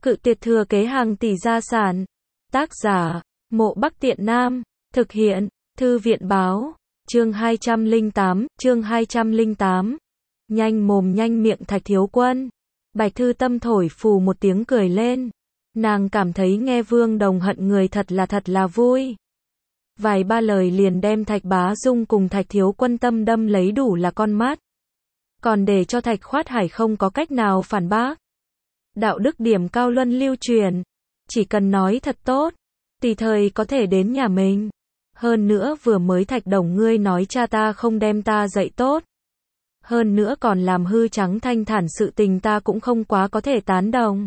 Cự tuyệt thừa kế hàng tỷ gia sản. Tác giả, Mộ Bắc Tiện Nam. Thực hiện, Thư viện báo. Chương 208. Nhanh mồm nhanh miệng Thạch Thiếu Quân. Bạch Thư Tâm thổi phù một tiếng cười lên. Nàng cảm thấy nghe Vương Đồng hận người thật là vui. Vài ba lời liền đem Thạch Bá Dung cùng Thạch Thiếu Quân tâm đâm lấy đủ là con mắt. Còn để cho Thạch Khoát Hải không có cách nào phản bác. Đạo đức điểm cao luân lưu truyền. Chỉ cần nói thật tốt, tùy thời có thể đến nhà mình. Hơn nữa vừa mới Thạch Đồng ngươi nói cha ta không đem ta dạy tốt. Hơn nữa còn làm hư trắng thanh thản sự tình ta cũng không quá có thể tán đồng.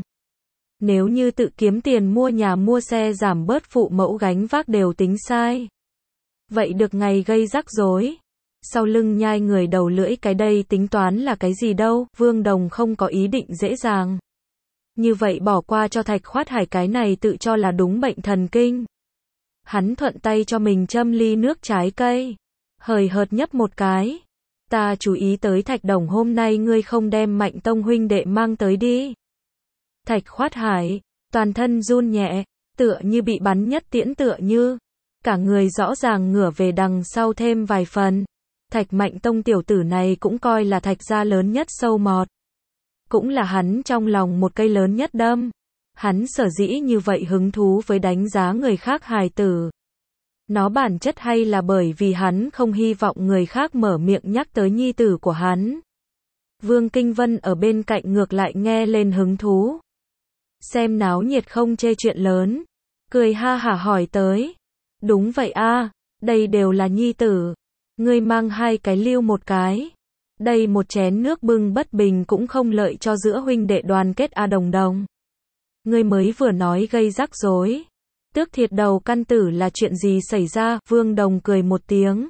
Nếu như tự kiếm tiền mua nhà mua xe giảm bớt phụ mẫu gánh vác đều tính sai. Vậy được ngày gây rắc rối. Sau lưng nhai người đầu lưỡi cái đây tính toán là cái gì đâu, Vương Đồng không có ý định dễ dàng. Như vậy bỏ qua cho Thạch Khoát Hải cái này tự cho là đúng bệnh thần kinh. Hắn thuận tay cho mình châm ly nước trái cây. Hời hợt nhấp một cái. Ta chú ý tới Thạch Đồng hôm nay ngươi không đem Mạnh Tông huynh đệ mang tới đi. Thạch Khoát Hải, toàn thân run nhẹ, tựa như bị bắn nhất tiễn tựa như. Cả người rõ ràng ngửa về đằng sau thêm vài phần. Thạch Mạnh Tông tiểu tử này cũng coi là Thạch gia lớn nhất sâu mọt. Cũng là hắn trong lòng một cây lớn nhất đâm. Hắn sở dĩ như vậy hứng thú với đánh giá người khác hài tử. Nó bản chất hay là bởi vì hắn không hy vọng người khác mở miệng nhắc tới nhi tử của hắn. Vương Kinh Vân ở bên cạnh ngược lại nghe lên hứng thú. Xem náo nhiệt không chê chuyện lớn. Cười ha hả hỏi tới. Đúng vậy a, đây đều là nhi tử. Ngươi mang hai cái lưu một cái. Đây một chén nước bưng bất bình cũng không lợi cho giữa huynh đệ đoàn kết a Đồng Đồng. Ngươi mới vừa nói gây rắc rối. Tước thiệt đầu căn tử là chuyện gì xảy ra, Vương Đồng cười một tiếng.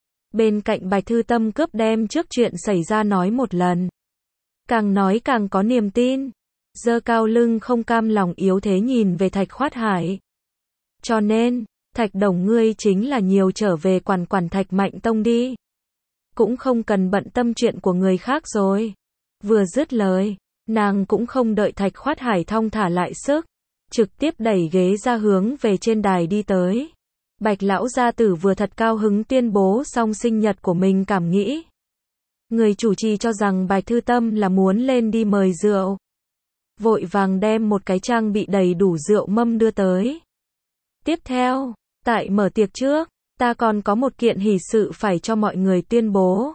Bên cạnh Bạch Thư Tâm cướp đem trước chuyện xảy ra nói một lần. Càng nói càng có niềm tin. Giơ cao lưng không cam lòng yếu thế nhìn về Thạch Khoát Hải. Cho nên, Thạch Đồng ngươi chính là nhiều trở về quản Thạch Mạnh Tông đi. Cũng không cần bận tâm chuyện của người khác rồi. Vừa dứt lời, nàng cũng không đợi Thạch Khoát Hải thong thả lại sức. Trực tiếp đẩy ghế ra hướng về trên đài đi tới. Bạch lão gia tử vừa thật cao hứng tuyên bố xong sinh nhật của mình cảm nghĩ. Người chủ trì cho rằng Bạch Thư Tâm là muốn lên đi mời rượu. Vội vàng đem một cái trang bị đầy đủ rượu mâm đưa tới. Tiếp theo, tại mở tiệc trước, ta còn có một kiện hỷ sự phải cho mọi người tuyên bố.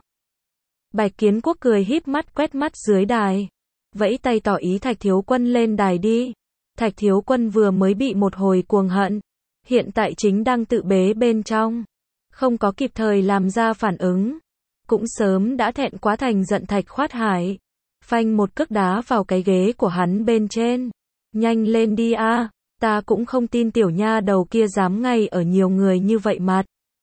Bạch Kiến Quốc cười híp mắt quét mắt dưới đài. Vẫy tay tỏ ý Thạch Thiếu Quân lên đài đi. Thạch Thiếu Quân vừa mới bị một hồi cuồng hận. Hiện tại chính đang tự bế bên trong. Không có kịp thời làm ra phản ứng. Cũng sớm đã thẹn quá thành giận Thạch Khoát Hải. Phanh một cước đá vào cái ghế của hắn bên trên. Nhanh lên đi a, ta cũng không tin tiểu nha đầu kia dám ngay ở nhiều người như vậy mặt.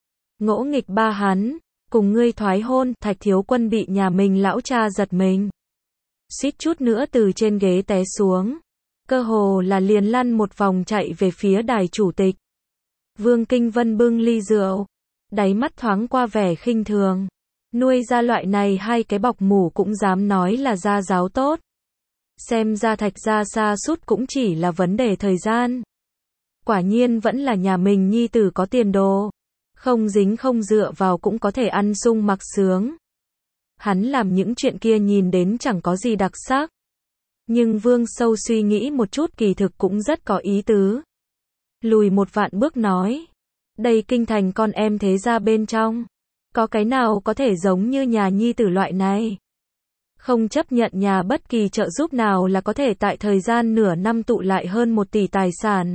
Ngỗ nghịch ba hắn, cùng ngươi thoái hôn, Thạch Thiếu Quân bị nhà mình lão cha giật mình. Suýt chút nữa từ trên ghế té xuống. Cơ hồ là liền lăn một vòng chạy về phía đài chủ tịch. Vương Kinh Vân bưng ly rượu. Đáy mắt thoáng qua vẻ khinh thường. Nuôi ra loại này hai cái bọc mủ cũng dám nói là gia giáo tốt. Xem ra Thạch gia sa sút cũng chỉ là vấn đề thời gian. Quả nhiên vẫn là nhà mình nhi tử có tiền đồ. Không dính không dựa vào cũng có thể ăn sung mặc sướng. Hắn làm những chuyện kia nhìn đến chẳng có gì đặc sắc. Nhưng Vương sâu suy nghĩ một chút kỳ thực cũng rất có ý tứ. Lùi một vạn bước nói. Đây kinh thành con em thế gia bên trong. Có cái nào có thể giống như nhà nhi tử loại này. Không chấp nhận nhà bất kỳ trợ giúp nào là có thể tại thời gian nửa năm tụ lại hơn 1 tỷ tài sản.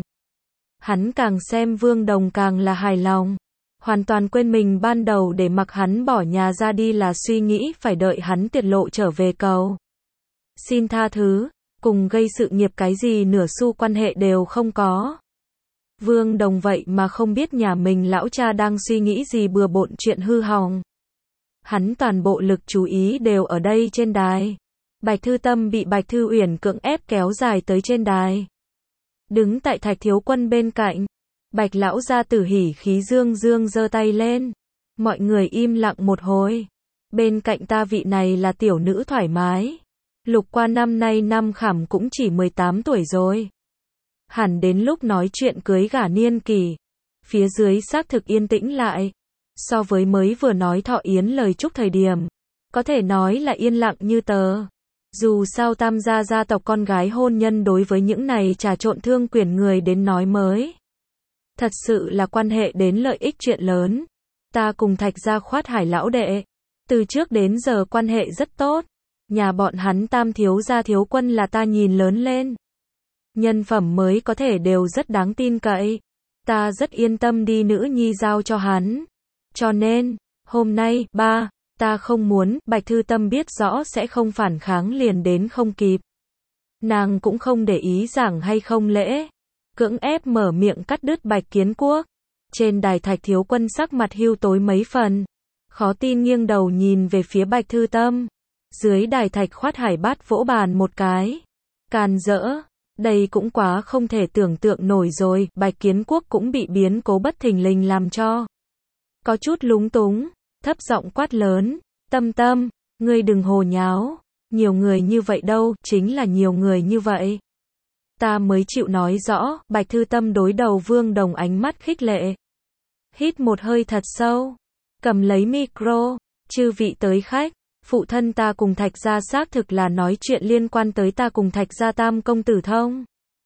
Hắn càng xem Vương Đồng càng là hài lòng. Hoàn toàn quên mình ban đầu để mặc hắn bỏ nhà ra đi là suy nghĩ phải đợi hắn tiết lộ trở về cầu. Xin tha thứ, cùng gây sự nghiệp cái gì nửa xu quan hệ đều không có. Vương Đồng vậy mà không biết nhà mình lão cha đang suy nghĩ gì bừa bộn chuyện hư hỏng. Hắn toàn bộ lực chú ý đều ở đây trên đài. Bạch Thư Tâm bị Bạch Thư Uyển cưỡng ép kéo dài tới trên đài. Đứng tại Thạch Thiếu Quân bên cạnh. Bạch lão gia tử hỉ khí dương dương giơ tay lên. Mọi người im lặng một hồi. Bên cạnh ta vị này là tiểu nữ thoải mái. Lục Qua năm nay năm khảm cũng chỉ 18 tuổi rồi. Hẳn đến lúc nói chuyện cưới gả niên kỳ. Phía dưới xác thực yên tĩnh lại. So với mới vừa nói thọ yến lời chúc thời điểm, có thể nói là yên lặng như tờ. Dù sao Tam gia gia tộc con gái hôn nhân đối với những này trà trộn thương quyền người đến nói mới. Thật sự là quan hệ đến lợi ích chuyện lớn. Ta cùng Thạch gia Khoát Hải lão đệ. Từ trước đến giờ quan hệ rất tốt. Nhà bọn hắn Tam thiếu gia thiếu quân là ta nhìn lớn lên. Nhân phẩm mới có thể đều rất đáng tin cậy. Ta rất yên tâm đi nữ nhi giao cho hắn. Cho nên, hôm nay, ta không muốn, Bạch Thư Tâm biết rõ sẽ không phản kháng liền đến không kịp. Nàng cũng không để ý giảng hay không lễ. Cưỡng ép mở miệng cắt đứt Bạch Kiến Quốc. Trên đài Thạch thiếu quân sắc mặt hưu tối mấy phần. Khó tin nghiêng đầu nhìn về phía Bạch Thư Tâm. Dưới đài Thạch Khoát Hải bát vỗ bàn một cái. Càn rỡ. Đây cũng quá không thể tưởng tượng nổi rồi. Bạch Kiến Quốc cũng bị biến cố bất thình lình làm cho có chút lúng túng. Thấp giọng quát lớn. Tâm Tâm, ngươi đừng hồ nháo. Nhiều người như vậy đâu, chính là nhiều người như vậy. Ta mới chịu nói rõ. Bạch Thư Tâm đối đầu Vương Đồng ánh mắt khích lệ. Hít một hơi thật sâu. Cầm lấy micro. Chư vị tới khách. Phụ thân ta cùng Thạch gia xác thực là nói chuyện liên quan tới ta cùng Thạch gia Tam công tử thông.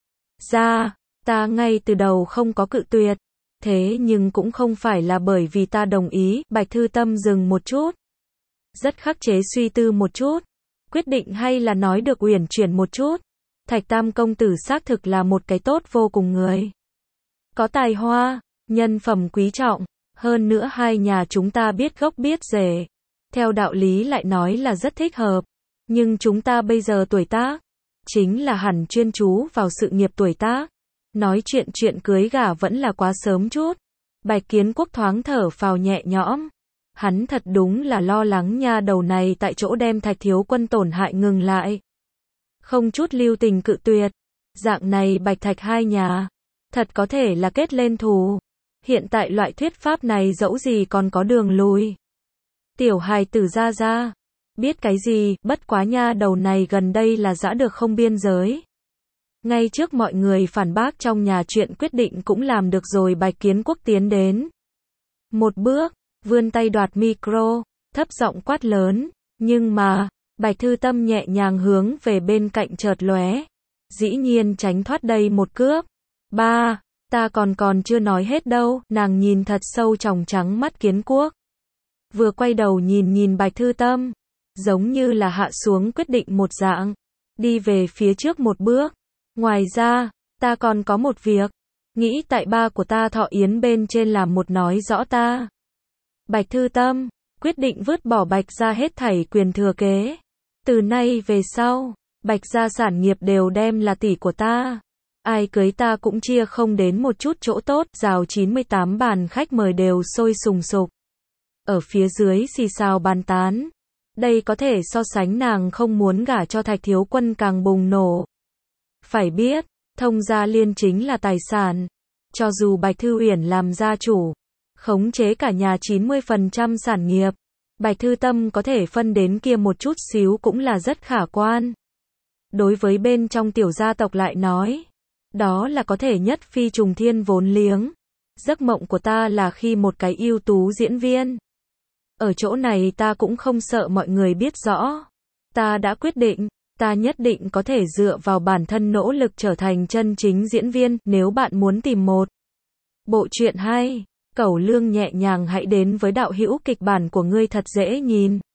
Ta ngay từ đầu không có cự tuyệt. Thế nhưng cũng không phải là bởi vì ta đồng ý. Bạch Thư Tâm dừng một chút. Rất khắc chế suy tư một chút. Quyết định hay là nói được uyển chuyển một chút. Thạch Tam công tử xác thực là một cái tốt vô cùng người. Có tài hoa, nhân phẩm quý trọng. Hơn nữa hai nhà chúng ta biết gốc biết rễ. Theo đạo lý lại nói là rất thích hợp. Nhưng chúng ta bây giờ tuổi tác. Chính là hẳn chuyên chú vào sự nghiệp tuổi tác. Nói chuyện cưới gả vẫn là quá sớm chút. Bạch Kiến Quốc thoáng thở phào nhẹ nhõm. Hắn thật đúng là lo lắng nha đầu này tại chỗ đem Thạch thiếu quân tổn hại ngừng lại. Không chút lưu tình cự tuyệt. Dạng này Bạch Thạch hai nhà. Thật có thể là kết lên thù. Hiện tại loại thuyết pháp này dẫu gì còn có đường lùi. Tiểu hài tử ra. Biết cái gì, bất quá nha đầu này gần đây là dã được không biên giới. Ngay trước mọi người phản bác trong nhà chuyện quyết định cũng làm được rồi. Bạch Kiến Quốc tiến đến. Một bước, vươn tay đoạt micro, thấp giọng quát lớn. Nhưng mà, Bạch Thư Tâm nhẹ nhàng hướng về bên cạnh chợt lóe. Dĩ nhiên tránh thoát đây một cước. Ta còn chưa nói hết đâu. Nàng nhìn thật sâu tròng trắng mắt Kiến Quốc. Vừa quay đầu nhìn Bạch Thư Tâm. Giống như là hạ xuống quyết định một dạng. Đi về phía trước một bước. Ngoài ra, ta còn có một việc. Nghĩ tại ba của ta thọ yến bên trên làm một nói rõ ta. Bạch Thư Tâm, quyết định vứt bỏ Bạch gia hết thảy quyền thừa kế. Từ nay về sau, Bạch gia sản nghiệp đều đem là tỷ của ta. Ai cưới ta cũng chia không đến một chút chỗ tốt. Rào 98 bàn khách mời đều sôi sùng sục. Ở phía dưới xì xào bàn tán. Đây có thể so sánh nàng không muốn gả cho Thạch thiếu quân càng bùng nổ. Phải biết, thông gia liên chính là tài sản. Cho dù Bạch Thư Uyển làm gia chủ, khống chế cả nhà 90% sản nghiệp, Bạch Thư Tâm có thể phân đến kia một chút xíu cũng là rất khả quan. Đối với bên trong tiểu gia tộc lại nói, đó là có thể nhất phi trùng thiên vốn liếng. Giấc mộng của ta là khi một cái ưu tú diễn viên. Ở chỗ này ta cũng không sợ mọi người biết rõ. Ta đã quyết định, ta nhất định có thể dựa vào bản thân nỗ lực trở thành chân chính diễn viên. Nếu bạn muốn tìm một bộ truyện hay, Cẩu Lương nhẹ nhàng hãy đến với đạo hữu kịch bản của ngươi thật dễ nhìn.